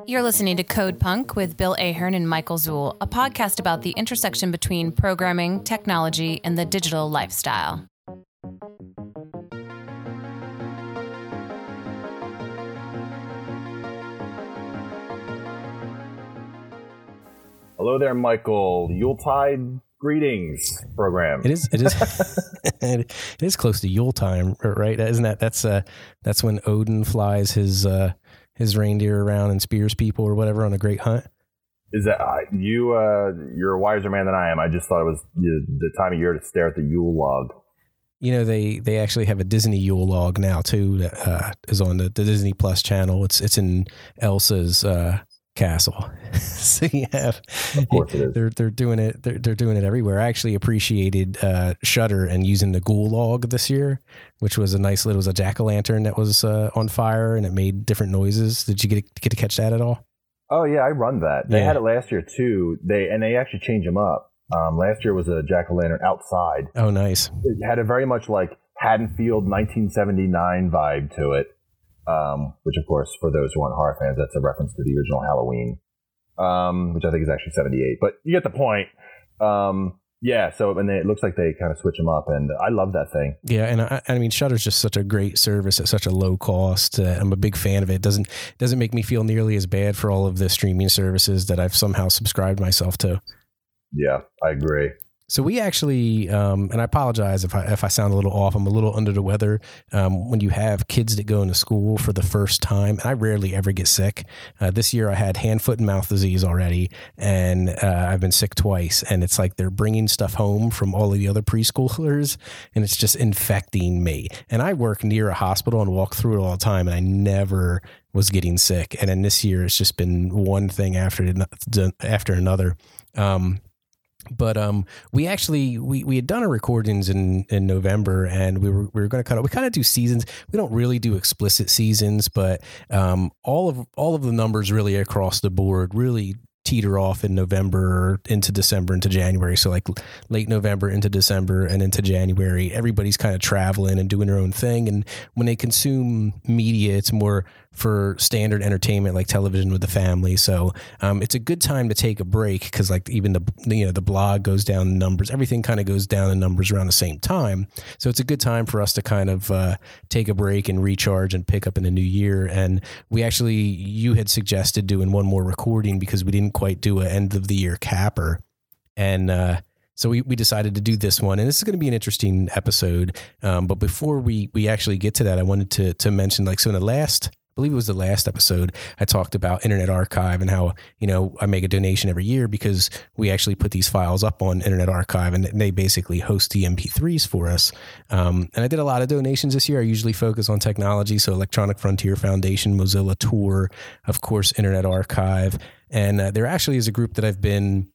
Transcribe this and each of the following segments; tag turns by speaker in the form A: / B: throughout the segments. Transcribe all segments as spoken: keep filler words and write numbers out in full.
A: You're listening to Code Punk with Bill Ahern and Michael Zuhl, a podcast about the intersection between programming, technology, and the digital lifestyle.
B: Hello there, Michael. Yuletide greetings program.
C: It is. It is. It is close to Yule time, right? Isn't that? That's uh, that's when Odin flies his uh, his reindeer around and spears people or whatever on a great hunt.
B: Is that uh, you? Uh, you're a wiser man than I am. I just thought it was the, the time of year to stare at the Yule log.
C: You know, they, they actually have a Disney Yule log now too that uh, is on the, the Disney Plus channel. It's it's in Elsa's uh, castle. So you have,
B: of course it is.
C: They're they're doing it. They're they're doing it everywhere. I actually appreciated uh, Shudder and using the Ghoul log this year, which was a nice little. It was a jack o' lantern that was uh, on fire and it made different noises. Did you get get to catch that at all?
B: Oh yeah, I run that. They
C: Yeah.
B: had it last year too. They and they actually changed them up. Um, last year was a jack o' lantern outside.
C: Oh, nice.
B: It had a very much like Haddonfield nineteen seventy-nine vibe to it. Um, which, of course, for those who aren't horror fans, that's a reference to the original Halloween, um, which I think is actually seventy-eight. But you get the point. Um, yeah, so and they, it looks like they kind of switch them up, and I love that thing.
C: Yeah, and I, I mean, Shudder's just such a great service at such a low cost. Uh, I'm a big fan of it. It doesn't doesn't make me feel nearly as bad for all of the streaming services that I've somehow subscribed myself to.
B: Yeah, I agree.
C: So we actually, um, and I apologize if I if I sound a little off. I'm a little under the weather. Um, when you have kids that go into school for the first time, and I rarely ever get sick. Uh, this year I had hand, foot, and mouth disease already, and uh, I've been sick twice. And it's like they're bringing stuff home from all of the other preschoolers, and it's just infecting me. And I work near a hospital and walk through it all the time, and I never was getting sick. And then this year it's just been one thing after after another. Um, But um, we actually we, we had done our recordings in, in November, and we were we were going to kind of we kind of do seasons. We don't really do explicit seasons, but um, all of all of the numbers really across the board really teeter off in November into December into January. So like late November into December and into January, everybody's kind of traveling and doing their own thing. And when they consume media, it's more for standard entertainment like television with the family. So um, it's a good time to take a break because like even the you know the blog goes down in numbers, everything kind of goes down in numbers around the same time. So it's a good time for us to kind of uh, take a break and recharge and pick up in the new year. And we actually, you had suggested doing one more recording because we didn't quite do an end of the year capper. And uh, so we, we decided to do this one, and this is going to be an interesting episode. Um, but before we, we actually get to that, I wanted to, to mention like, so in the last, I believe it was the last episode, I talked about Internet Archive and how, you know, I make a donation every year because we actually put these files up on Internet Archive and they basically host the M P threes for us. Um, and I did a lot of donations this year. I usually focus on technology. So Electronic Frontier Foundation, Mozilla Tour, of course, Internet Archive. And uh, there actually is a group that I've been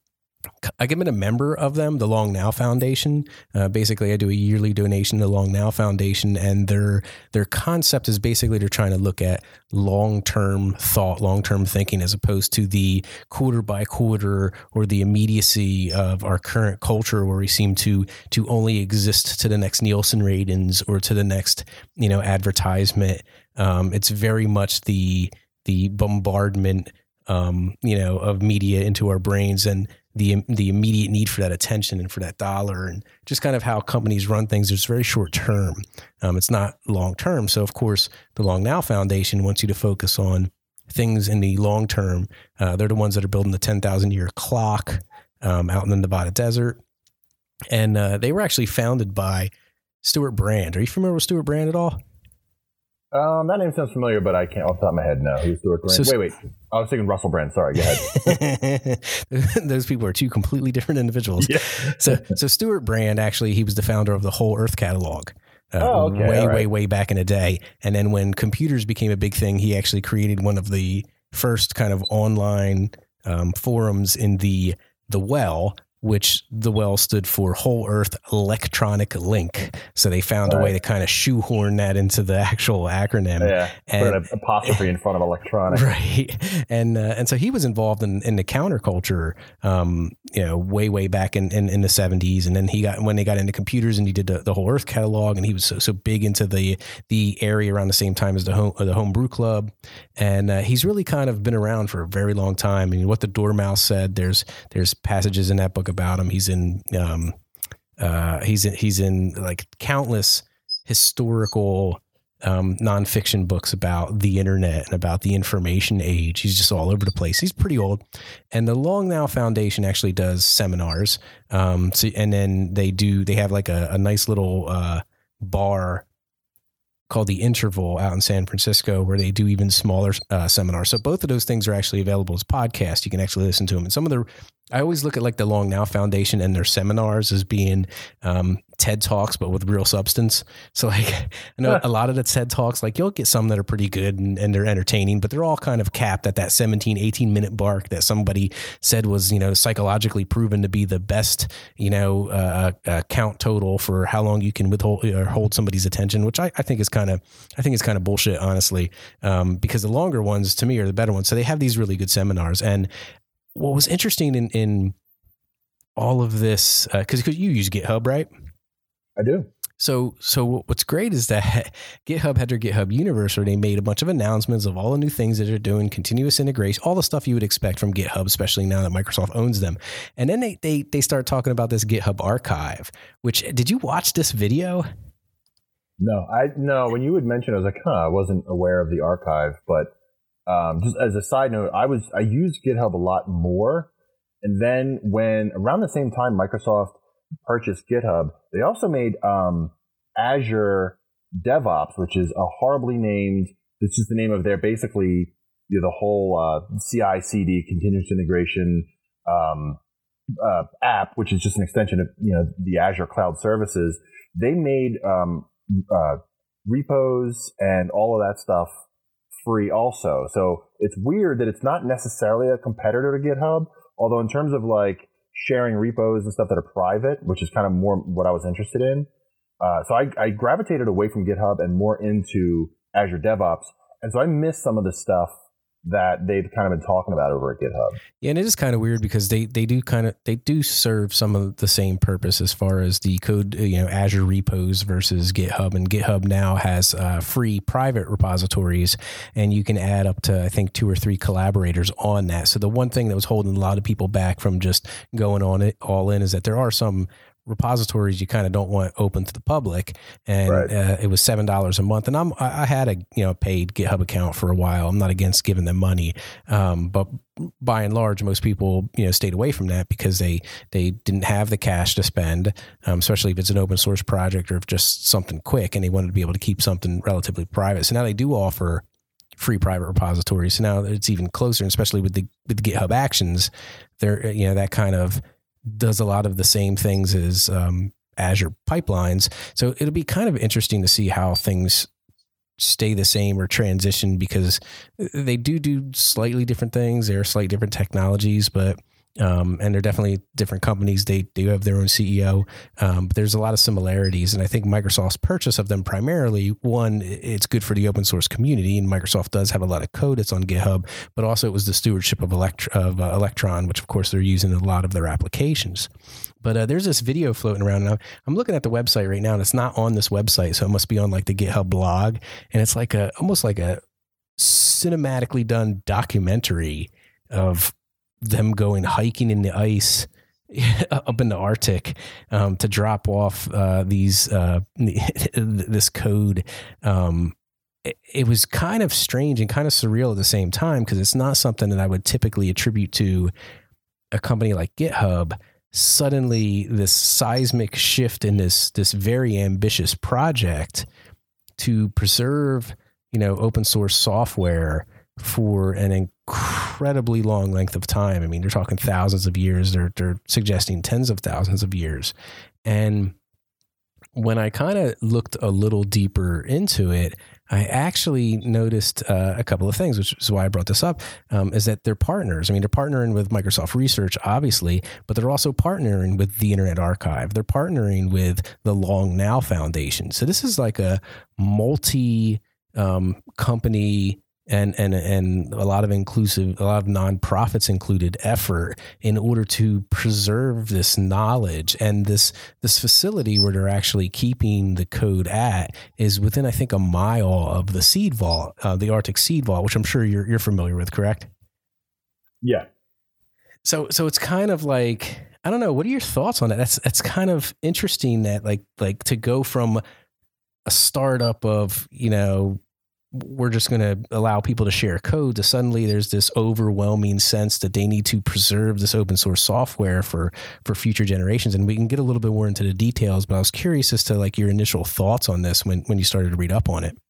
C: I've been a member of them, the Long Now Foundation. Uh, basically, I do a yearly donation to the Long Now Foundation, and their their concept is basically they're trying to look at long-term thought, long-term thinking, as opposed to the quarter by quarter or the immediacy of our current culture, where we seem to to only exist to the next Nielsen ratings or to the next you know advertisement. Um, it's very much the the bombardment um, you know of media into our brains and the the immediate need for that attention and for that dollar and just kind of how companies run things. It's very short term. Um, it's not long term. So of course, the Long Now Foundation wants you to focus on things in the long term. Uh, they're the ones that are building the ten thousand year clock um, out in the Nevada desert. And uh, they were actually founded by Stuart Brand. Are you familiar with Stuart Brand at all?
B: Um, that name sounds familiar, but I can't off the top of my head. No, who's Stuart Brand?
C: So,
B: wait, wait. I was thinking Russell Brand. Sorry, go ahead.
C: Those people are two completely different individuals.
B: Yeah.
C: so, so Stuart Brand, actually, he was the founder of the Whole Earth catalog. Uh,
B: oh, okay.
C: Way,
B: right.
C: way, way back in the day. And then when computers became a big thing, he actually created one of the first kind of online um, forums in the the well which the WELL stood for Whole Earth Electronic Link. So they found right. a way to kind of shoehorn that into the actual acronym.
B: Yeah, and, put an apostrophe in front of electronic.
C: Right. And uh, and so he was involved in, in the counterculture, um, you know, way, way back in, in, in the seventies. And then he got, when they got into computers and he did the, the Whole Earth catalog, and he was so, so big into the the area around the same time as the home, the Homebrew Club. And uh, he's really kind of been around for a very long time. I mean, what the Dormouse said, there's there's passages in that book about him. He's in um, uh, he's in, he's in like countless historical um, nonfiction books about the internet and about the information age. He's just all over the place. He's pretty old. And the Long Now Foundation actually does seminars. Um, so, and then they do, they have like a, a nice little uh, bar called The Interval out in San Francisco, where they do even smaller uh, seminars. So both of those things are actually available as podcasts. You can actually listen to them. And some of the, I always look at like the Long Now Foundation and their seminars as being um, TED Talks, but with real substance. So like, I know a lot of the TED Talks, like you'll get some that are pretty good and, and they're entertaining, but they're all kind of capped at that seventeen, eighteen minute mark that somebody said was, you know, psychologically proven to be the best, you know, uh, uh, count total for how long you can withhold or hold somebody's attention, which I, I think is kind of, I think is kind of bullshit, honestly, um, because the longer ones to me are the better ones. So they have these really good seminars. And what was interesting in, in all of this, uh, cause, cause you use GitHub, right?
B: I do.
C: So, so what's great is that GitHub had their GitHub Universe, where they made a bunch of announcements of all the new things that they're doing, continuous integration, all the stuff you would expect from GitHub, especially now that Microsoft owns them. And then they, they, they start talking about this GitHub archive, which, did you watch this video?
B: No, I, no, when you would mention, I was like, huh, I wasn't aware of the archive, but Um, just as a side note, I was I used GitHub a lot more, and then when around the same time Microsoft purchased GitHub, they also made um, Azure DevOps, which is a horribly named. This is the name of their basically you know, the whole uh, C I C D continuous integration um, uh, app, which is just an extension of you know the Azure Cloud Services. They made um, uh, repos and all of that stuff free also. So it's weird that it's not necessarily a competitor to GitHub, although in terms of like sharing repos and stuff that are private, which is kind of more what I was interested in. Uh, so I, I gravitated away from GitHub and more into Azure DevOps. And so I missed some of the stuff that they've kind of been talking about over at GitHub.
C: Yeah, and it is kind of weird because they they do kind of they do serve some of the same purpose as far as the code, you know, Azure repos versus GitHub. And GitHub now has uh, free private repositories, and you can add up to I think two or three collaborators on that. So the one thing that was holding a lot of people back from just going on it all in is that there are some repositories you kind of don't want open to the public, and right. uh, it was seven dollars a month. And I'm I had a you know paid GitHub account for a while. I'm not against giving them money, um, but by and large, most people you know stayed away from that because they they didn't have the cash to spend, um, especially if it's an open source project or if just something quick, and they wanted to be able to keep something relatively private. So now they do offer free private repositories. So now it's even closer, and especially with the with the GitHub Actions, they're you know that kind of does a lot of the same things as um, Azure pipelines. So it'll be kind of interesting to see how things stay the same or transition, because they do do slightly different things. They're slightly different technologies, but um, and they're definitely different companies. They do have their own C E O, um, but there's a lot of similarities. And I think Microsoft's purchase of them primarily, one, it's good for the open source community, and Microsoft does have a lot of code that's on GitHub, but also it was the stewardship of, Elect- of uh, Electron, which of course they're using in a lot of their applications. But uh, there's this video floating around, and I'm, I'm looking at the website right now, and it's not on this website, so it must be on like the GitHub blog, and it's like a almost like a cinematically done documentary of them going hiking in the ice up in the Arctic um, to drop off uh, these uh, this code. Um, it, it was kind of strange and kind of surreal at the same time, because it's not something that I would typically attribute to a company like GitHub. Suddenly, this seismic shift in this this very ambitious project to preserve, you know, open source software for an incredibly long length of time. I mean, they're talking thousands of years. They're they're suggesting tens of thousands of years. And when I kind of looked a little deeper into it, I actually noticed uh, a couple of things, which is why I brought this up, um, is that they're partners. I mean, they're partnering with Microsoft Research, obviously, but they're also partnering with the Internet Archive. They're partnering with the Long Now Foundation. So this is like a multi um, company and and and a lot of inclusive, a lot of nonprofits included effort in order to preserve this knowledge. And this this facility where they're actually keeping the code at is within, I think, a mile of the Seed Vault, uh, the Arctic Seed Vault, which I'm sure you're you're familiar with, correct?
B: Yeah.
C: So so it's kind of like, I don't know, what are your thoughts on that? That's that's kind of interesting that like like to go from a startup of, you know, we're just going to allow people to share code to suddenly there's this overwhelming sense that they need to preserve this open source software for, for future generations. And we can get a little bit more into the details, but I was curious as to like your initial thoughts on this when, when you started to read up on it.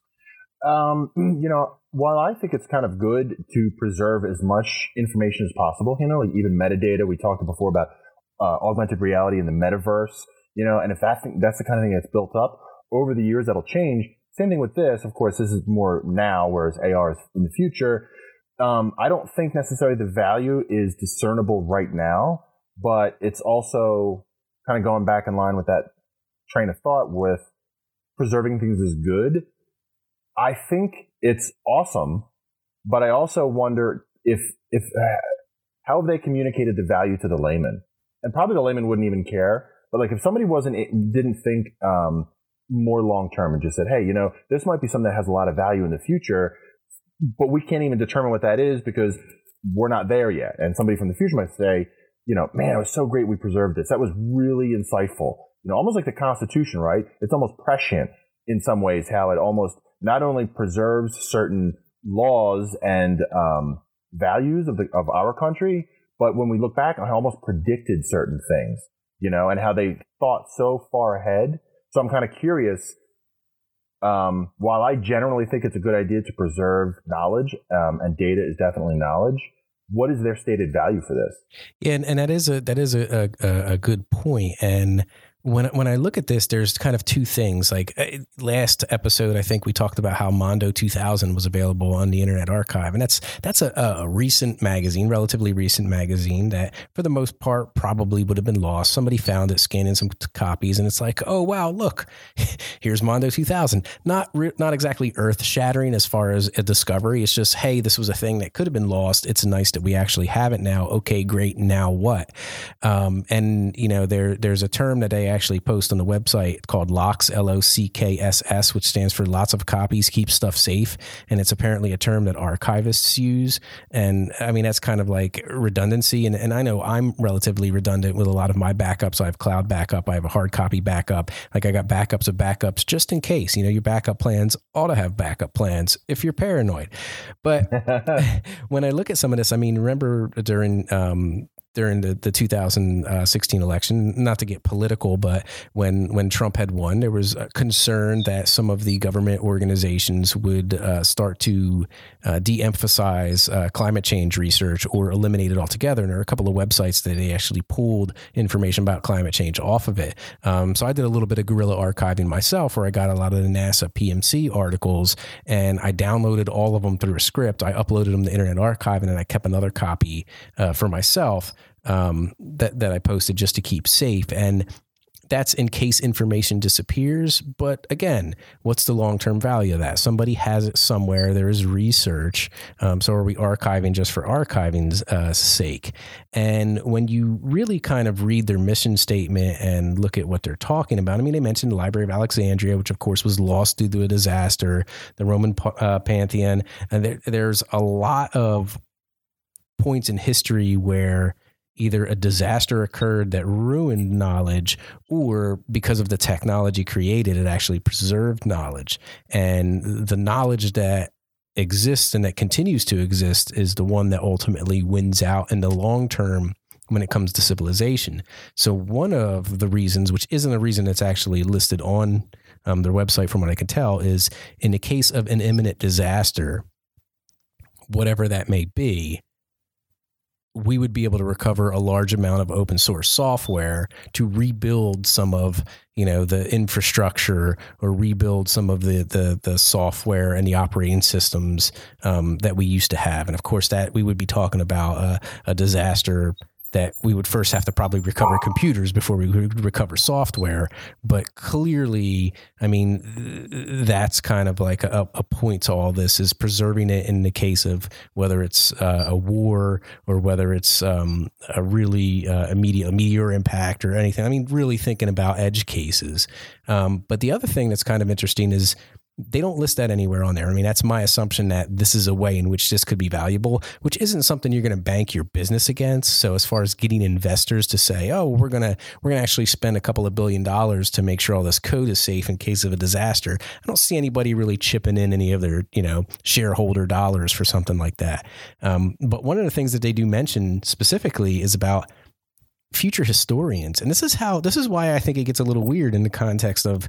B: Um, you know, while I think it's kind of good to preserve as much information as possible, you know, like even metadata, we talked before about uh, augmented reality in the metaverse, you know, and if that's, that's the kind of thing that's built up over the years, that'll change. Same thing with this. Of course, this is more now, whereas A R is in the future. Um, I don't think necessarily the value is discernible right now, but it's also kind of going back in line with that train of thought with preserving things is good. I think it's awesome, but I also wonder if, if uh, how have they communicated the value to the layman? And probably the layman wouldn't even care, but like if somebody wasn't, didn't think, um, more long-term and just said, hey, you know, this might be something that has a lot of value in the future, but we can't even determine what that is because we're not there yet. And somebody from the future might say, you know, man, it was so great we preserved this. That was really insightful. You know, almost like the Constitution, right? It's almost prescient in some ways how it almost not only preserves certain laws and um, values of the of our country, but when we look back, it almost predicted certain things, you know, and how they thought so far ahead. So I'm kind of curious, um, while I generally think it's a good idea to preserve knowledge, um, and data is definitely knowledge, what is their stated value for this?
C: Yeah, and, and that is a that is a, a, a good point. And when when I look at this, there's kind of two things. Like last episode, I think we talked about how Mondo two thousand was available on the Internet Archive, and that's that's a, a recent magazine, relatively recent magazine that, for the most part, probably would have been lost. Somebody found it, scanned in some copies, and it's like, oh wow, look, here's Mondo two thousand. Not re- not exactly earth shattering as far as a discovery. It's just, hey, this was a thing that could have been lost. It's nice that we actually have it now. Okay, great. Now what? Um, and you know, there there's a term that they actually post on the website called LOCKSS, L O C K S S, which stands for lots of copies, keep stuff safe. And it's apparently a term that archivists use. And I mean, that's kind of like redundancy. And, and I know I'm relatively redundant with a lot of my backups. I have cloud backup. I have a hard copy backup. Like I got backups of backups just in case. You know, your backup plans ought to have backup plans if you're paranoid. But when I look at some of this, I mean, remember during, um, during the, the two thousand sixteen election, not to get political, but when, when Trump had won, there was a concern that some of the government organizations would uh, start to uh, de-emphasize uh, climate change research or eliminate it altogether. And there are a couple of websites that they actually pulled information about climate change off of it. Um, so I did a little bit of guerrilla archiving myself, where I got a lot of the NASA P M C articles, and I downloaded all of them through a script. I uploaded them to Internet Archive, and then I kept another copy uh, for myself. Um, that, that I posted just to keep safe. And that's in case information disappears. But again, what's the long-term value of that? Somebody has it somewhere. There is research. Um, so are we archiving just for archiving's uh, sake? And when you really kind of read their mission statement and look at what they're talking about, I mean, they mentioned the Library of Alexandria, which of course was lost due to a disaster, the Roman uh, Pantheon. And there, there's a lot of points in history where either a disaster occurred that ruined knowledge, or because of the technology created, it actually preserved knowledge. And the knowledge that exists and that continues to exist is the one that ultimately wins out in the long term when it comes to civilization. So one of the reasons, which isn't a reason that's actually listed on um, their website from what I can tell, is in the case of an imminent disaster, whatever that may be, we would be able to recover a large amount of open source software to rebuild some of, you know, the infrastructure or rebuild some of the the, the software and the operating systems um, that we used to have. And of course, that we would be talking about a, a disaster that we would first have to probably recover computers before we would recover software. But clearly, I mean, that's kind of like a, a point to all this, is preserving it in the case of whether it's uh, a war or whether it's um, a really uh, immediate a meteor impact or anything. I mean, really thinking about edge cases. Um, but the other thing that's kind of interesting is they don't list that anywhere on there. I mean, that's my assumption that this is a way in which this could be valuable, which isn't something you're going to bank your business against. So as far as getting investors to say, oh, we're going to, we're going to actually spend a couple of billion dollars to make sure all this code is safe in case of a disaster, I don't see anybody really chipping in any of their, you know, shareholder dollars for something like that. Um, but one of the things that they do mention specifically is about future historians. And this is how, this is why I think it gets a little weird in the context of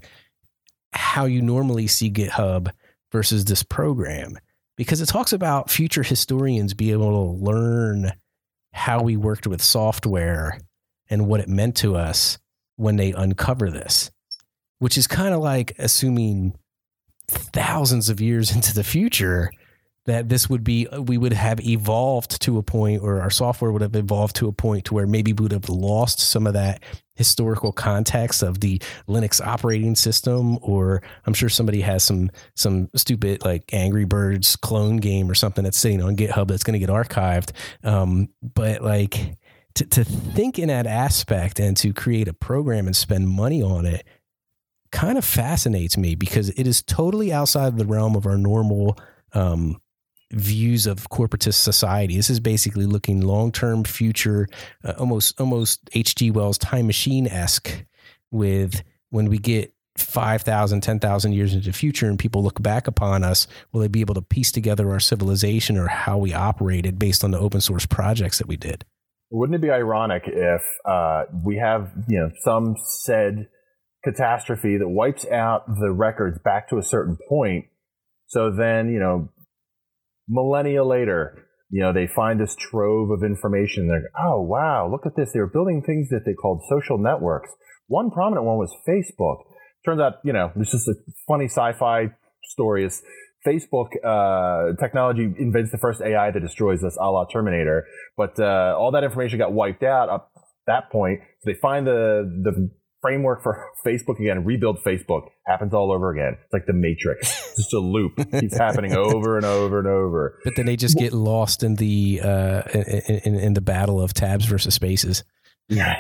C: how you normally see GitHub versus this program, because it talks about future historians being able to learn how we worked with software and what it meant to us when they uncover this, which is kind of like assuming thousands of years into the future that this would be, we would have evolved to a point, or our software would have evolved to a point to where maybe we would have lost some of that historical context of the Linux operating system. Or I'm sure somebody has some, some stupid like Angry Birds clone game or something that's sitting on GitHub that's going to get archived. Um, but like to, to think in that aspect and to create a program and spend money on it kind of fascinates me, because it is totally outside of the realm of our normal, um, views of corporatist society. This is basically looking long-term future, uh, almost almost H G Wells Time Machine-esque, with when we get five thousand, ten thousand years into the future and people look back upon us, will they be able to piece together our civilization or how we operated based on the open source projects that we did?
B: Wouldn't it be ironic if uh, we have, you know, some said catastrophe that wipes out the records back to a certain point, so then, you know, millennia later, you know, they find this trove of information. They're, oh, wow, look at this. They were building things that they called social networks. One prominent one was Facebook. Turns out, you know, this is a funny sci-fi story. Is Facebook uh, technology invents the first A I that destroys us, a la Terminator. But uh, all that information got wiped out at that point. So they find the the framework for Facebook again and rebuild Facebook. Happens all over again. It's like the Matrix. It's just a loop. Keeps happening over and over and over.
C: But then they just get lost in the uh, in, in, in the battle of tabs versus spaces.
B: Yeah.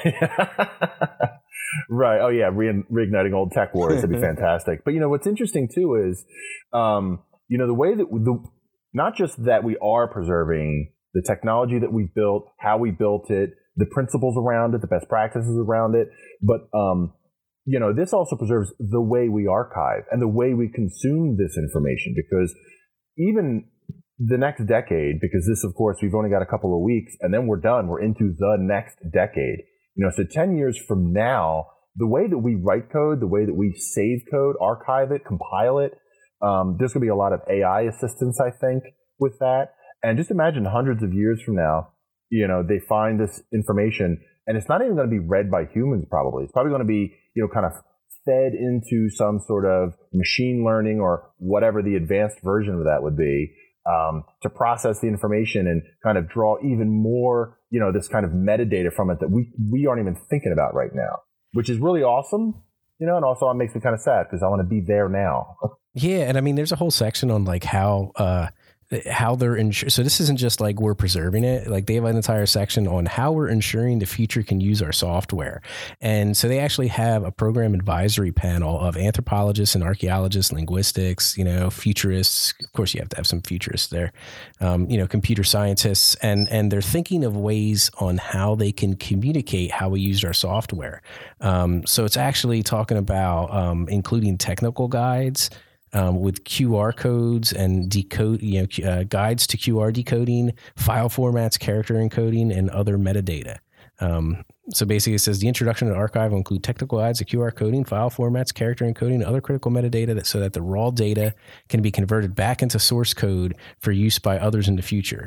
B: Right. Oh yeah. Re- reigniting old tech wars. That'd be fantastic. But you know what's interesting too is, um, you know, the way that the not just that we are preserving the technology that we built, how we built it, the principles around it, the best practices around it. But, um, you know, this also preserves the way we archive and the way we consume this information, because even the next decade, because this, of course, we've only got a couple of weeks and then we're done. We're into the next decade. You know, so ten years from now, the way that we write code, the way that we save code, archive it, compile it, um, there's going to be a lot of A I assistance, I think, with that. And just imagine hundreds of years from now, you know, they find this information and it's not even going to be read by humans probably. It's probably going to be, you know, kind of fed into some sort of machine learning or whatever the advanced version of that would be, um, to process the information and kind of draw even more, you know, this kind of metadata from it that we, we aren't even thinking about right now, which is really awesome, you know, and also it makes me kind of sad because I want to be there now.
C: Yeah. And I mean, there's a whole section on like how, uh, how they're ensuring. So this isn't just like we're preserving it. Like they have an entire section on how we're ensuring the future can use our software. And so they actually have a program advisory panel of anthropologists and archaeologists, linguistics, you know, futurists. Of course, you have to have some futurists there, um, you know, computer scientists, and and they're thinking of ways on how they can communicate how we used our software. Um, so it's actually talking about um, including technical guides, Um, with Q R codes and decode, you know, uh, guides to Q R decoding, file formats, character encoding, and other metadata. Um, so basically, it says the introduction to the archive will include technical guides to Q R coding, file formats, character encoding, and other critical metadata, that so that the raw data can be converted back into source code for use by others in the future.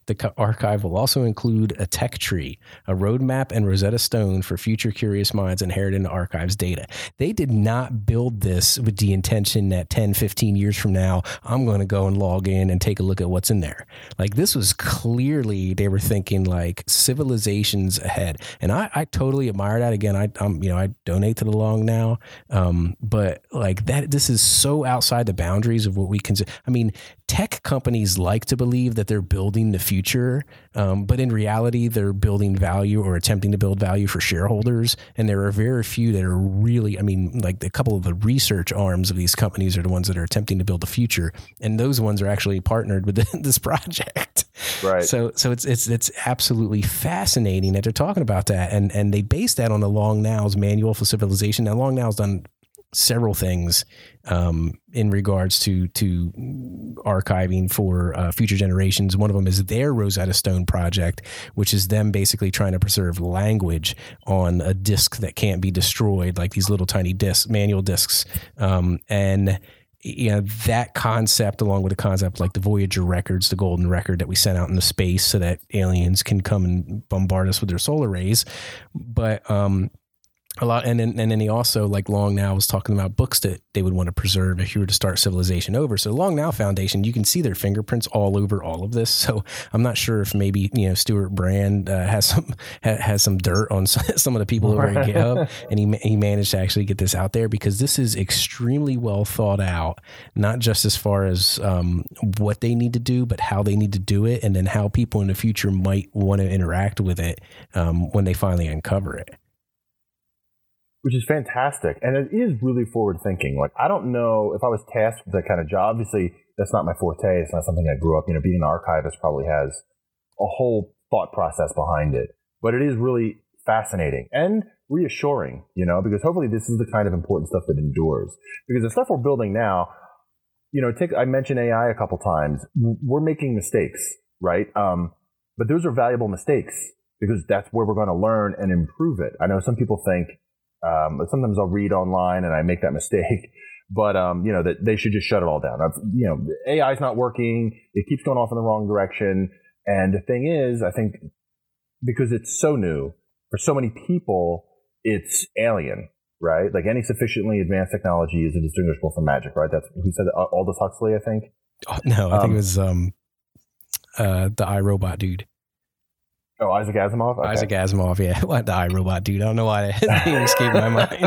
C: The archive will also include a tech tree, a roadmap, and Rosetta Stone for future curious minds inherited into archives data. They did not build this with the intention that ten, fifteen years from now, I'm going to go and log in and take a look at what's in there. Like, this was clearly, they were thinking like civilizations ahead. And I, I totally admire that. Again, I, I'm, you know, I donate to the Long Now. Um, but like that, this is so outside the boundaries of what we consider. I mean, tech companies like to believe that they're building the future, um, but in reality, they're building value or attempting to build value for shareholders. And there are very few that are really, I mean, like a couple of the research arms of these companies are the ones that are attempting to build the future. And those ones are actually partnered with this project.
B: Right.
C: So, so it's, it's, it's absolutely fascinating that they're talking about that. And, and they base that on the Long Now's Manual for Civilization. Now, Long Now's done several things um, in regards to to archiving for uh, future generations. One of them is their Rosetta Stone project, which is them basically trying to preserve language on a disk that can't be destroyed, like these little tiny discs, manual discs. Um, and you know, that concept, along with the concept like the Voyager records, the golden record that we sent out into space so that aliens can come and bombard us with their solar rays. But um a lot, and then and then he also, like Long Now, was talking about books that they would want to preserve if you were to start civilization over. So Long Now Foundation, you can see their fingerprints all over all of this. So I'm not sure if maybe, you know, Stuart Brand uh, has some ha, has some dirt on some of the people over at GitHub, and he he managed to actually get this out there, because this is extremely well thought out, not just as far as um, what they need to do, but how they need to do it, and then how people in the future might want to interact with it um, when they finally uncover it.
B: Which is fantastic. And it is really forward thinking. Like, I don't know if I was tasked with that kind of job. Obviously, that's not my forte. It's not something I grew up, you know, being an archivist probably has a whole thought process behind it. But it is really fascinating and reassuring, you know, because hopefully this is the kind of important stuff that endures. Because the stuff we're building now, you know, take, I mentioned A I a couple times. We're making mistakes, right? Um, but those are valuable mistakes, because that's where we're going to learn and improve it. I know some people think, Um, sometimes I'll read online and I make that mistake, but, um, you know, that they should just shut it all down. I've, you know, A I is not working. It keeps going off in the wrong direction. And the thing is, I think because it's so new for so many people, it's alien, right? Like, any sufficiently advanced technology is indistinguishable from magic, right? That's who said that? Aldous Huxley, I think.
C: Oh, no, I um, think it was, um, uh, the iRobot dude.
B: Oh, Isaac Asimov? Okay.
C: Isaac Asimov, yeah. What, the iRobot dude? I don't know why that name escaped my mind.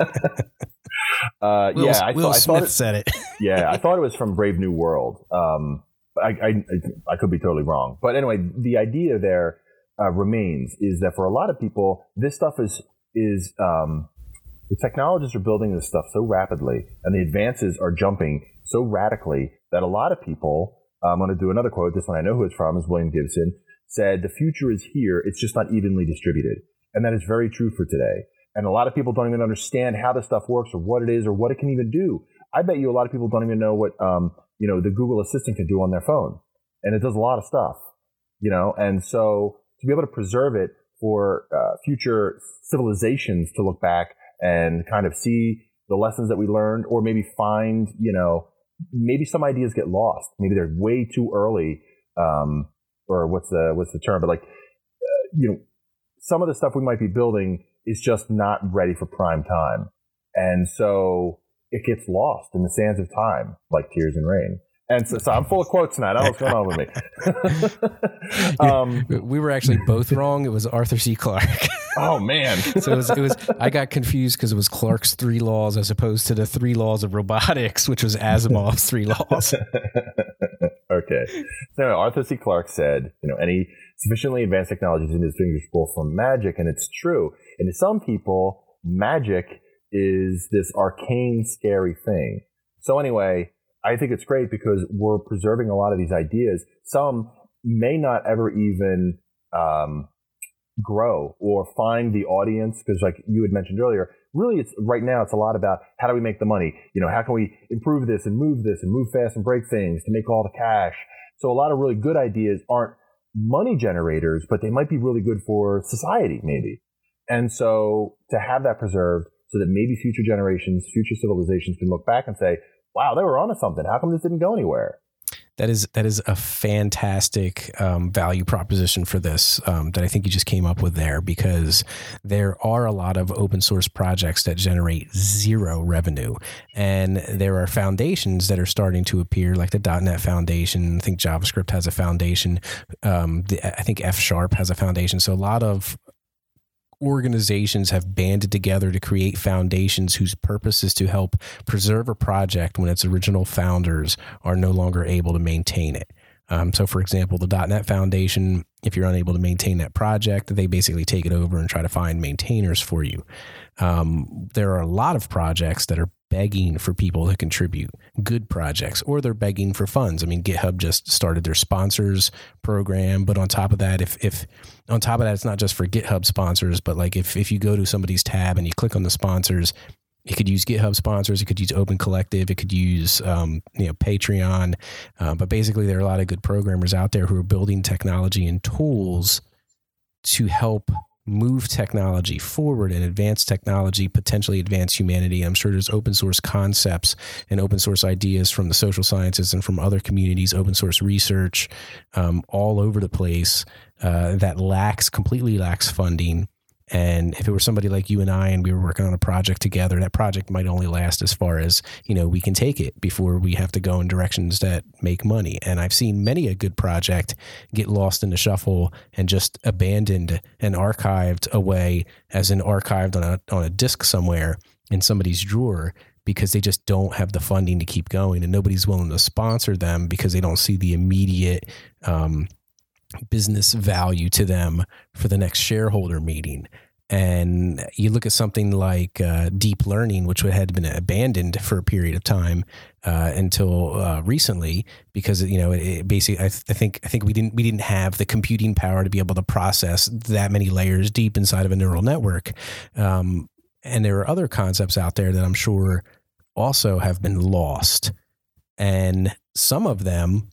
B: uh,
C: Will,
B: yeah, I,
C: Will
B: th- I
C: Smith
B: thought it,
C: said it.
B: yeah, I thought it was from Brave New World. Um, I, I, I could be totally wrong. But anyway, the idea there uh, remains is that for a lot of people, this stuff is, is um, the technologists are building this stuff so rapidly, and the advances are jumping so radically that a lot of people, uh, I'm going to do another quote. This one I know who it's from, is William Gibson, said, "The future is here, it's just not evenly distributed." And that is very true for today. And a lot of people don't even understand how this stuff works, or what it is, or what it can even do. I bet you a lot of people don't even know what, um, you know, the Google Assistant can do on their phone. And it does a lot of stuff, you know? And so to be able to preserve it for uh, future civilizations to look back and kind of see the lessons that we learned, or maybe find, you know, maybe some ideas get lost. Maybe they're way too early, um, or what's the what's the term? But like, uh, you know, some of the stuff we might be building is just not ready for prime time, and so it gets lost in the sands of time, like tears and rain. And so, so I'm full of quotes tonight. I don't know what's going on with me. um,
C: we were actually both wrong. It was Arthur C. Clarke.
B: Oh man!
C: So it was, it was. I got confused because it was Clarke's three laws as opposed to the three laws of robotics, which was Asimov's three laws.
B: Okay. So Arthur C. Clarke said, you know, any sufficiently advanced technology is indistinguishable from magic, and it's true. And to some people, magic is this arcane, scary thing. So anyway, I think it's great because we're preserving a lot of these ideas. Some may not ever even um, grow or find the audience, because like you had mentioned earlier, really it's right now it's a lot about how do we make the money? You know, how can we improve this and move this and move fast and break things to make all the cash? So a lot of really good ideas aren't money generators, but they might be really good for society maybe. And so to have that preserved so that maybe future generations, future civilizations can look back and say, wow, they were onto something. How come this didn't go anywhere?
C: that is that is a fantastic um, value proposition for this um, that I think you just came up with there, because there are a lot of open source projects that generate zero revenue, and there are foundations that are starting to appear, like the dot net Foundation. I think JavaScript has a foundation. Um, the, I think F Sharp has a foundation. So a lot of organizations have banded together to create foundations whose purpose is to help preserve a project when its original founders are no longer able to maintain it. Um, so, for example, the dot net Foundation, if you're unable to maintain that project, they basically take it over and try to find maintainers for you. Um, there are a lot of projects that are begging for people to contribute, good projects, or they're begging for funds. I mean, GitHub just started their sponsors program, but on top of that, if if on top of that, it's not just for GitHub sponsors, but like if if you go to somebody's tab and you click on the sponsors, it could use GitHub sponsors, it could use Open Collective, it could use um, you know Patreon, uh, but basically there are a lot of good programmers out there who are building technology and tools to help move technology forward and advance technology, potentially advance humanity. I'm sure there's open source concepts and open source ideas from the social sciences and from other communities, open source research um, all over the place uh, that lacks, completely lacks funding. And if it were somebody like you and I, and we were working on a project together, that project might only last as far as, you know, we can take it before we have to go in directions that make money. And I've seen many a good project get lost in the shuffle and just abandoned and archived away as an archived on a, on a disk somewhere in somebody's drawer, because they just don't have the funding to keep going, and nobody's willing to sponsor them because they don't see the immediate, um, business value to them for the next shareholder meeting. And you look at something like uh, deep learning, which had been abandoned for a period of time uh, until uh, recently, because you know it, it basically I, th- I think I think we didn't we didn't have the computing power to be able to process that many layers deep inside of a neural network. Um, and there are other concepts out there that I'm sure also have been lost, and some of them,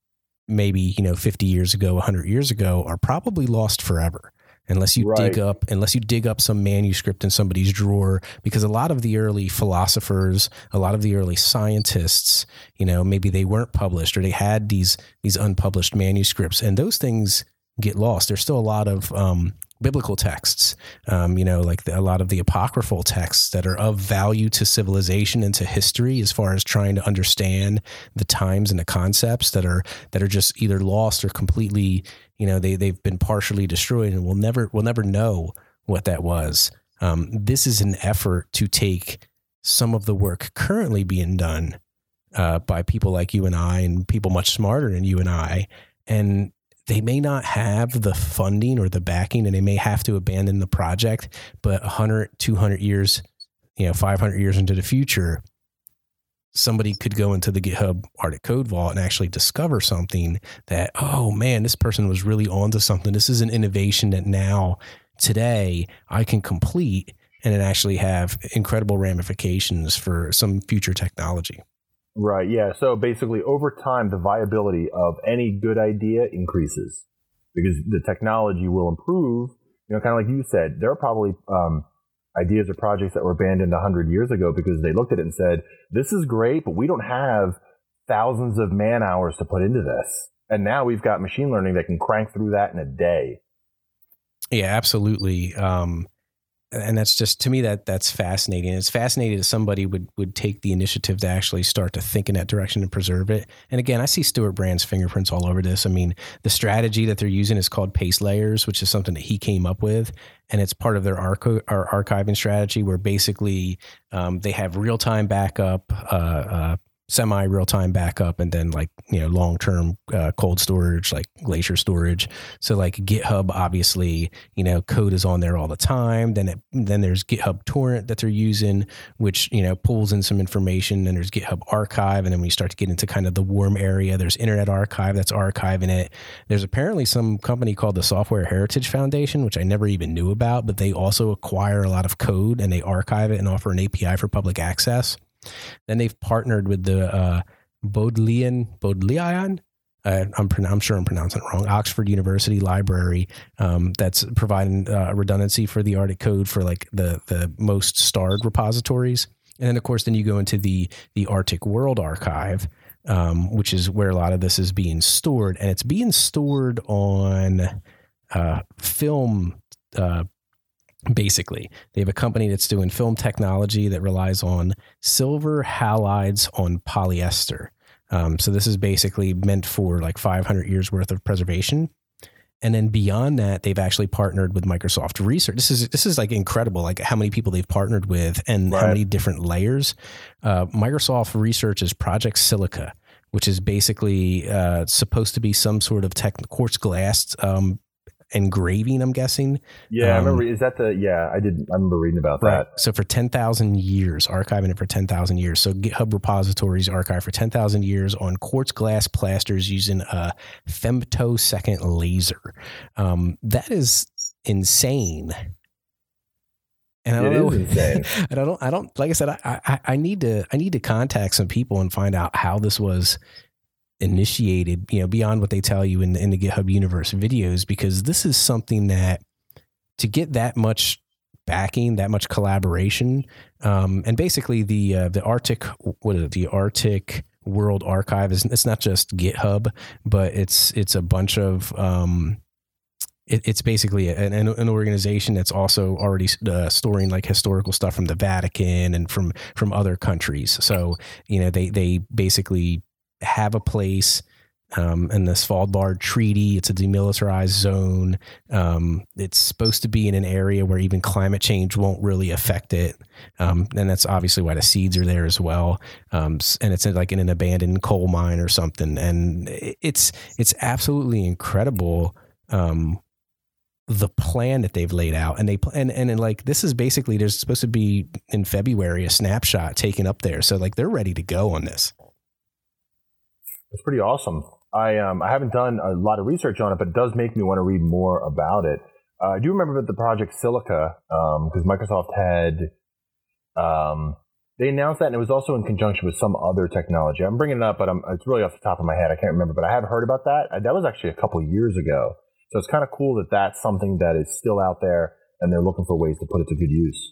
C: maybe, you know, fifty years ago, one hundred years ago, are probably lost forever. Unless you right. dig up, unless you dig up some manuscript in somebody's drawer, because a lot of the early philosophers, a lot of the early scientists, you know, maybe they weren't published or they had these these unpublished manuscripts, and those things get lost. There's still a lot of um, biblical texts, um, you know, like the, a lot of the apocryphal texts that are of value to civilization and to history, as far as trying to understand the times and the concepts that are that are just either lost or completely, you know, they they've been partially destroyed, and we'll never we'll never know what that was. Um, this is an effort to take some of the work currently being done uh, by people like you and I, and people much smarter than you and I, and they may not have the funding or the backing, and they may have to abandon the project, but one hundred, two hundred years, you know, five hundred years into the future, somebody could go into the GitHub Arctic Code Vault and actually discover something that, oh man, this person was really onto something. This is an innovation that now, today, I can complete, and it actually have incredible ramifications for some future technology.
B: Right. Yeah. So basically, over time, the viability of any good idea increases because the technology will improve. You know, kind of like you said, there are probably um, ideas or projects that were abandoned one hundred years ago because they looked at it and said, this is great, but we don't have thousands of man hours to put into this. And now we've got machine learning that can crank through that in a day.
C: Yeah, absolutely. Um, and that's just, to me, that that's fascinating. It's fascinating that somebody would, would take the initiative to actually start to think in that direction and preserve it. And again, I see Stuart Brand's fingerprints all over this. I mean, the strategy that they're using is called pace layers, which is something that he came up with. And it's part of their archi- our archiving strategy, where basically um, they have real-time backup, uh, uh, semi real-time backup, and then like, you know, long-term uh, cold storage, like Glacier storage. So like GitHub, obviously, you know, code is on there all the time. Then it, then there's GitHub Torrent that they're using, which, you know, pulls in some information. And there's GitHub Archive. And then when you start to get into kind of the warm area, there's Internet Archive that's archiving it. There's apparently some company called the Software Heritage Foundation, which I never even knew about, but they also acquire a lot of code and they archive it and offer an A P I for public access. Then they've partnered with the uh, Bodleian, Bodleian, uh, I'm, I'm sure I'm pronouncing it wrong, Oxford University Library, um, that's providing uh, redundancy for the Arctic Code for like the, the most starred repositories. And then, of course, then you go into the the Arctic World Archive, um, which is where a lot of this is being stored, and it's being stored on uh, film. Uh, basically, they have a company that's doing film technology that relies on silver halides on polyester. Um, so this is basically meant for like five hundred years worth of preservation. And then beyond that, they've actually partnered with Microsoft Research. This is this is like incredible, like how many people they've partnered with and right. how many different layers. Uh, Microsoft Research is Project Silica, which is basically uh, supposed to be some sort of tech, quartz glass um, engraving, I'm guessing.
B: Yeah,
C: um,
B: I remember. Is that the? Yeah, I did. I remember reading about
C: right.
B: that.
C: So for ten thousand years, archiving it for ten thousand years. So GitHub repositories archive for ten thousand years on quartz glass plasters using a femtosecond laser. Um, that is insane. And I don't
B: it
C: know.
B: Is insane.
C: And I don't. I don't. Like I said, I, I I need to. I need to contact some people and find out how this was initiated, you know, beyond what they tell you in the, in the GitHub Universe videos, because this is something that to get that much backing, that much collaboration, um, and basically the uh, the Arctic, what is it, the Arctic World Archive is it's not just GitHub, but it's it's a bunch of um, it, it's basically an, an organization that's also already uh, storing like historical stuff from the Vatican and from from other countries. So you know they they basically have a place um, in the Svalbard Treaty. It's a demilitarized zone. Um, it's supposed to be in an area where even climate change won't really affect it. Um, and that's obviously why the seeds are there as well. Um, and it's like in an abandoned coal mine or something. And it's, it's absolutely incredible. Um, the plan that they've laid out and they, and, and, and like, this is basically, there's supposed to be in February, a snapshot taken up there. So like they're ready to go on this.
B: It's pretty awesome. I um I haven't done a lot of research on it, but it does make me want to read more about it. Uh, I do remember that the Project Silica, because um, Microsoft had, um, they announced that, and it was also in conjunction with some other technology. I'm bringing it up, but I'm, it's really off the top of my head. I can't remember, but I have heard about that. That was actually a couple years ago. So it's kind of cool that that's something that is still out there, and they're looking for ways to put it to good use.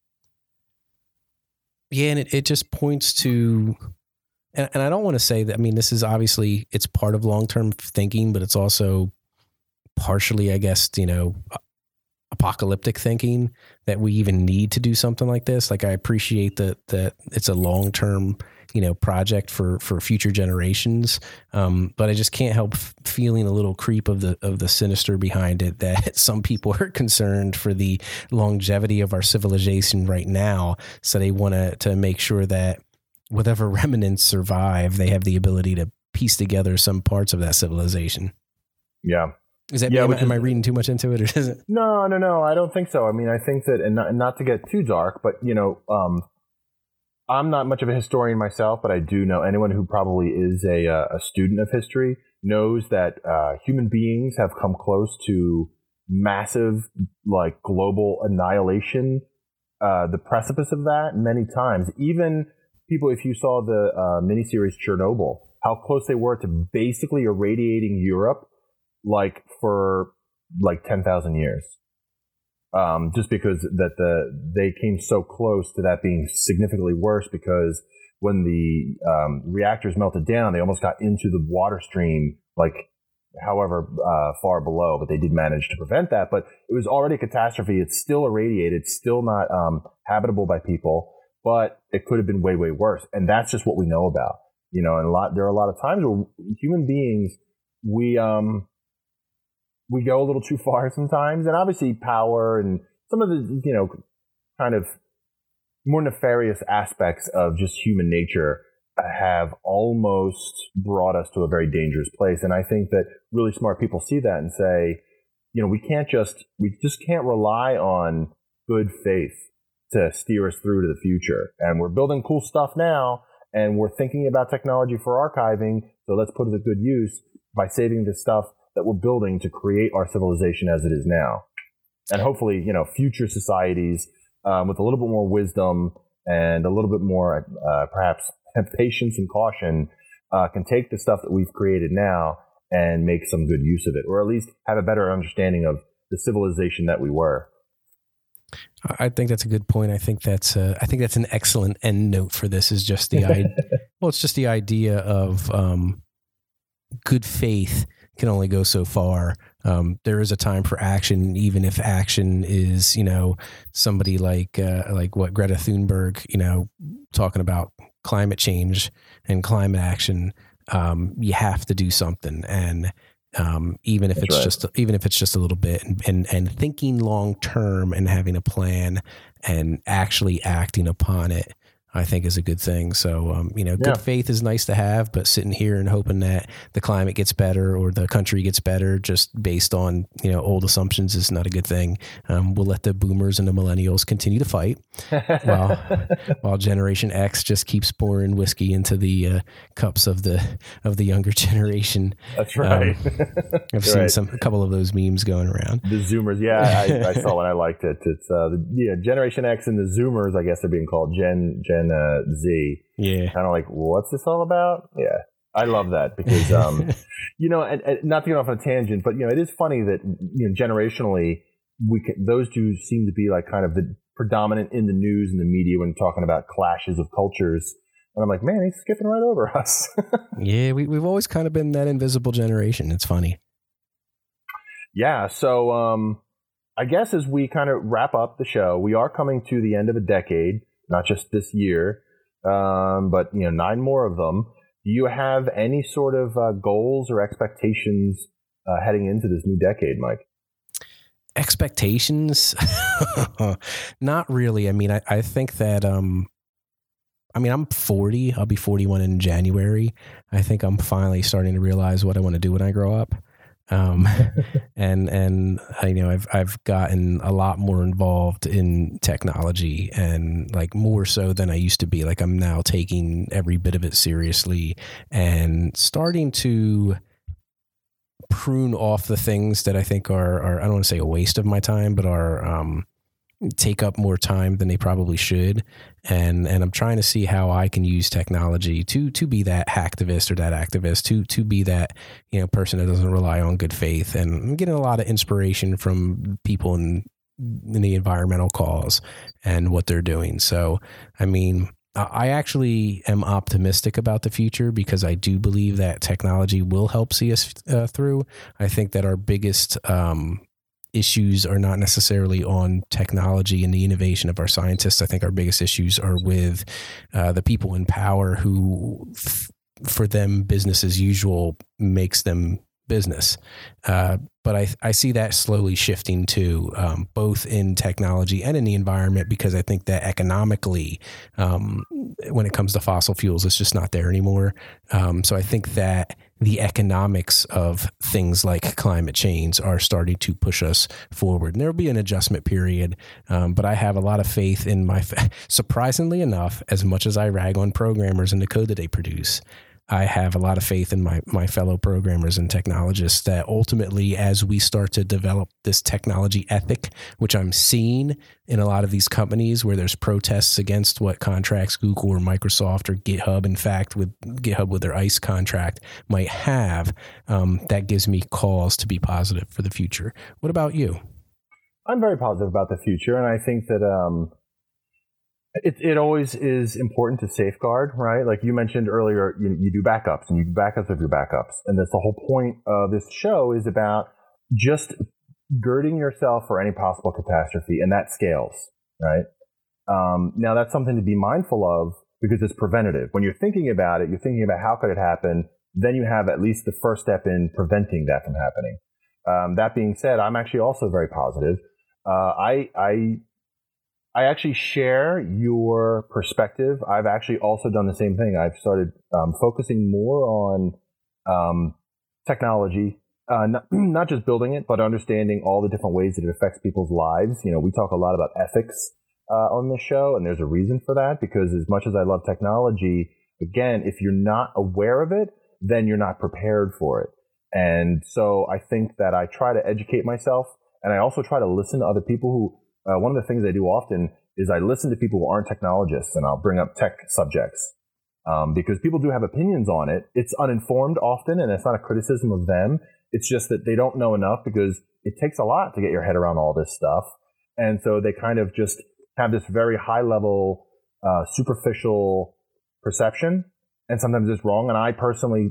C: Yeah, and it, it just points to... And, and I don't want to say that, I mean, this is obviously, it's part of long-term thinking, but it's also partially, I guess, you know, apocalyptic thinking that we even need to do something like this. Like I appreciate that, that it's a long-term, you know, project for, for future generations. Um, but I just can't help feeling a little creep of the, of the sinister behind it, that some people are concerned for the longevity of our civilization right now. So they want to, to make sure that whatever remnants survive, they have the ability to piece together some parts of that civilization.
B: Yeah.
C: Is that,
B: yeah,
C: am,
B: which
C: am
B: is,
C: I reading too much into it, or is it?
B: No, no, no, I don't think so. I mean, I think that, and not, and not to get too dark, but, you know, um, I'm not much of a historian myself, but I do know anyone who probably is a, a student of history knows that uh, human beings have come close to massive, like, global annihilation, uh, the precipice of that many times. Even people, if you saw the uh, miniseries Chernobyl, how close they were to basically irradiating Europe, like for like ten thousand years, um, just because that the they came so close to that being significantly worse, because when the um, reactors melted down, they almost got into the water stream, like however uh, far below, but they did manage to prevent that. But it was already a catastrophe. It's still irradiated, still not um, habitable by people. But it could have been way, way worse. And that's just what we know about, you know, and a lot, there are a lot of times where human beings, we, um, we go a little too far sometimes. And obviously power and some of the, you know, kind of more nefarious aspects of just human nature have almost brought us to a very dangerous place. And I think that really smart people see that and say, you know, we can't just, we just can't rely on good faith to steer us through to the future. And we're building cool stuff now, and we're thinking about technology for archiving. So let's put it to good use by saving the stuff that we're building to create our civilization as it is now. And hopefully, you know, future societies um, with a little bit more wisdom and a little bit more, uh, perhaps, patience and caution uh, can take the stuff that we've created now and make some good use of it, or at least have a better understanding of the civilization that we were.
C: I think that's a good point. I think that's a, I think that's an excellent end note for this. Is just the idea. Well, it's just the idea of um, good faith can only go so far. Um, there is a time for action, even if action is, you know, somebody like uh, like what Greta Thunberg, you know, talking about climate change and climate action. Um, you have to do something, and um, even if That's it's right. just even if it's just a little bit, and and, and thinking long term and having a plan and actually acting upon it, I think is a good thing. So, um, you know, good yeah. faith is nice to have, but sitting here and hoping that the climate gets better or the country gets better just based on, you know, old assumptions is not a good thing. Um, we'll let the boomers and the millennials continue to fight while, while Generation X just keeps pouring whiskey into the uh, cups of the, of the younger generation.
B: That's right.
C: Um, I've seen right. some, a couple of those memes going around.
B: The Zoomers. Yeah. I, I saw one. I liked it. It's uh, the, yeah, Generation X and the Zoomers, I guess they're being called Gen, Gen, Uh, Z.
C: Yeah.
B: Kind of like, what's this all about? Yeah. I love that because, um, you know, and, and not to get off on a tangent, but, you know, it is funny that, you know, generationally, we can, those two seem to be like kind of the predominant in the news and the media when talking about clashes of cultures. And I'm like, man, he's skipping right over us.
C: yeah. We, we've always kind of been that invisible generation. It's funny.
B: Yeah. So, um, I guess as we kind of wrap up the show, we are coming to the end of a decade. Not just this year, um, but you know, nine more of them. Do you have any sort of uh, goals or expectations uh, heading into this new decade, Mike?
C: Expectations? Not really. I mean, I, I think that, um, I mean, I'm forty. I'll be forty-one in January. I think I'm finally starting to realize what I want to do when I grow up. Um, and, and, I, you know, I've, I've gotten a lot more involved in technology and like more so than I used to be. Like I'm now taking every bit of it seriously and starting to prune off the things that I think are, are I don't want to say a waste of my time, but are, um, take up more time than they probably should. And, and I'm trying to see how I can use technology to, to be that hacktivist or that activist, to, to be that, you know, person that doesn't rely on good faith. And I'm getting a lot of inspiration from people in, in the environmental cause and what they're doing. So, I mean, I actually am optimistic about the future because I do believe that technology will help see us uh, through. I think that our biggest, um, issues are not necessarily on technology and the innovation of our scientists. I think our biggest issues are with uh, the people in power who, f- for them, business as usual makes them business. Uh, but I, I see that slowly shifting to um, both in technology and in the environment, because I think that economically, um, when it comes to fossil fuels, it's just not there anymore. Um, so I think that the economics of things like climate change are starting to push us forward. And there will be an adjustment period, um, but I have a lot of faith in my, fa- surprisingly enough, as much as I rag on programmers and the code that they produce, I have a lot of faith in my, my fellow programmers and technologists that ultimately, as we start to develop this technology ethic, which I'm seeing in a lot of these companies where there's protests against what contracts Google or Microsoft or GitHub, in fact, with GitHub with their ICE contract might have, um, that gives me cause to be positive for the future. What about you?
B: I'm very positive about the future. And I think that, um, It it always is important to safeguard, right? Like you mentioned earlier, you, you do backups and you do backups of your backups. And that's the whole point of this show, is about just girding yourself for any possible catastrophe. And that scales, right? Um, now that's something to be mindful of because it's preventative. When you're thinking about it, you're thinking about how could it happen. Then you have at least the first step in preventing that from happening. Um, that being said, I'm actually also very positive. Uh, I, I, I actually share your perspective. I've actually also done the same thing. I've started um, focusing more on um, technology, uh, not, not just building it, but understanding all the different ways that it affects people's lives. You know, we talk a lot about ethics uh, on this show, and there's a reason for that, because as much as I love technology, again, if you're not aware of it, then you're not prepared for it. And so I think that I try to educate myself, and I also try to listen to other people who, Uh, one of the things I do often is I listen to people who aren't technologists, and I'll bring up tech subjects um, because people do have opinions on it. It's uninformed often, and it's not a criticism of them. It's just that they don't know enough, because it takes a lot to get your head around all this stuff. And so they kind of just have this very high level, uh, superficial perception. and sometimes it's wrong. And I personally,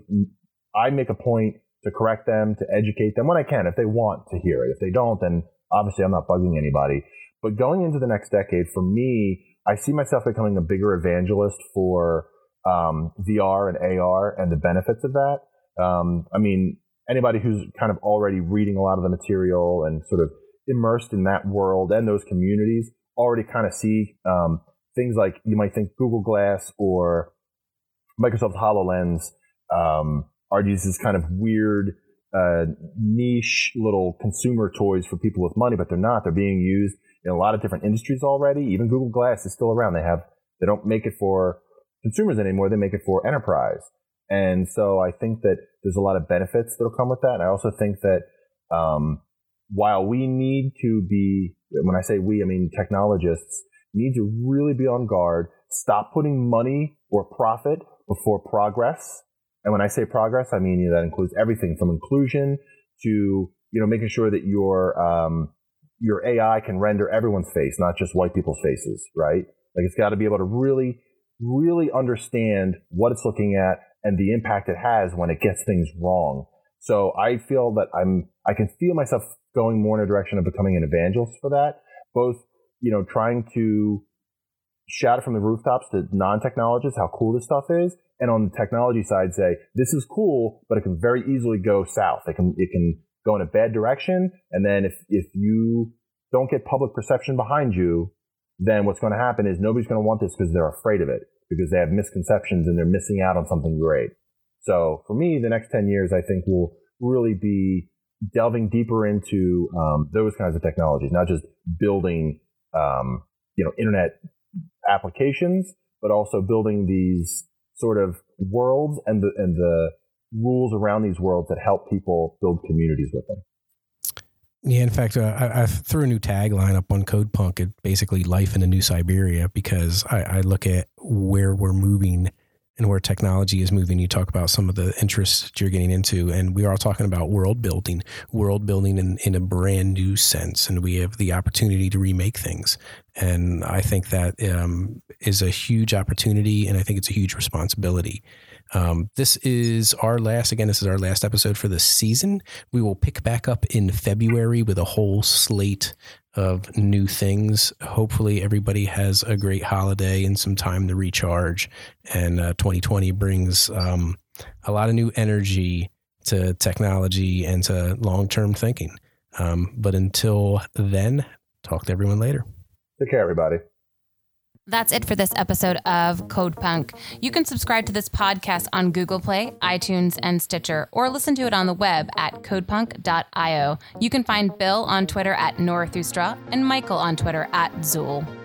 B: I make a point to correct them, to educate them when I can, if they want to hear it. If they don't, then obviously I'm not bugging anybody. But going into the next decade, for me, I see myself becoming a bigger evangelist for um, V R and A R and the benefits of that. Um, I mean, anybody who's kind of already reading a lot of the material and sort of immersed in that world and those communities already kind of see um, things like you might think Google Glass or Microsoft HoloLens um, are these kind of weird uh, niche little consumer toys for people with money, but they're not. They're being used in a lot of different industries already. Even Google Glass is still around. They have, they don't make it for consumers anymore. They make it for enterprise. And so I think that there's a lot of benefits that'll come with that. And I also think that um, while we need to be, when I say we, I mean technologists, need to really be on guard, stop putting money or profit before progress. And when I say progress, I mean, you know, that includes everything from inclusion to, you know, making sure that your um, your A I can render everyone's face, not just white people's faces, right? Like it's got to be able to really, really understand what it's looking at and the impact it has when it gets things wrong. So I feel that I'm, I can feel myself going more in a direction of becoming an evangelist for that, both, you know, trying to shout it from the rooftops to non-technologists how cool this stuff is, and on the technology side say, this is cool, but it can very easily go south. It can, it can go in a bad direction. And then if, if you don't get public perception behind you, then what's going to happen is nobody's going to want this because they're afraid of it, because they have misconceptions and they're missing out on something great. So for me, the next ten years, I think will really be delving deeper into um, those kinds of technologies, not just building, um, you know, internet applications, but also building these sort of worlds and the, and the rules around these worlds that help people build communities with them.
C: Yeah, in fact, uh, I, I threw a new tagline up on CodePunk, it basically life in a new Siberia, because I, I look at where we're moving and where technology is moving. You talk about some of the interests that you're getting into, and we are talking about world building, world building in, in a brand new sense, and we have the opportunity to remake things. And I think that um, is a huge opportunity, and I think it's a huge responsibility. Um, this is our last, again, this is our last episode for the season. We will pick back up in February with a whole slate of new things. Hopefully everybody has a great holiday and some time to recharge. And uh, twenty twenty brings um, a lot of new energy to technology and to long-term thinking. Um, but until then, talk to everyone later.
B: Take care, everybody.
A: That's it for this episode of CodePunk. You can subscribe to this podcast on Google Play, iTunes, and Stitcher, or listen to it on the web at codepunk dot io. You can find Bill on Twitter at Norathustra and Michael on Twitter at Zool.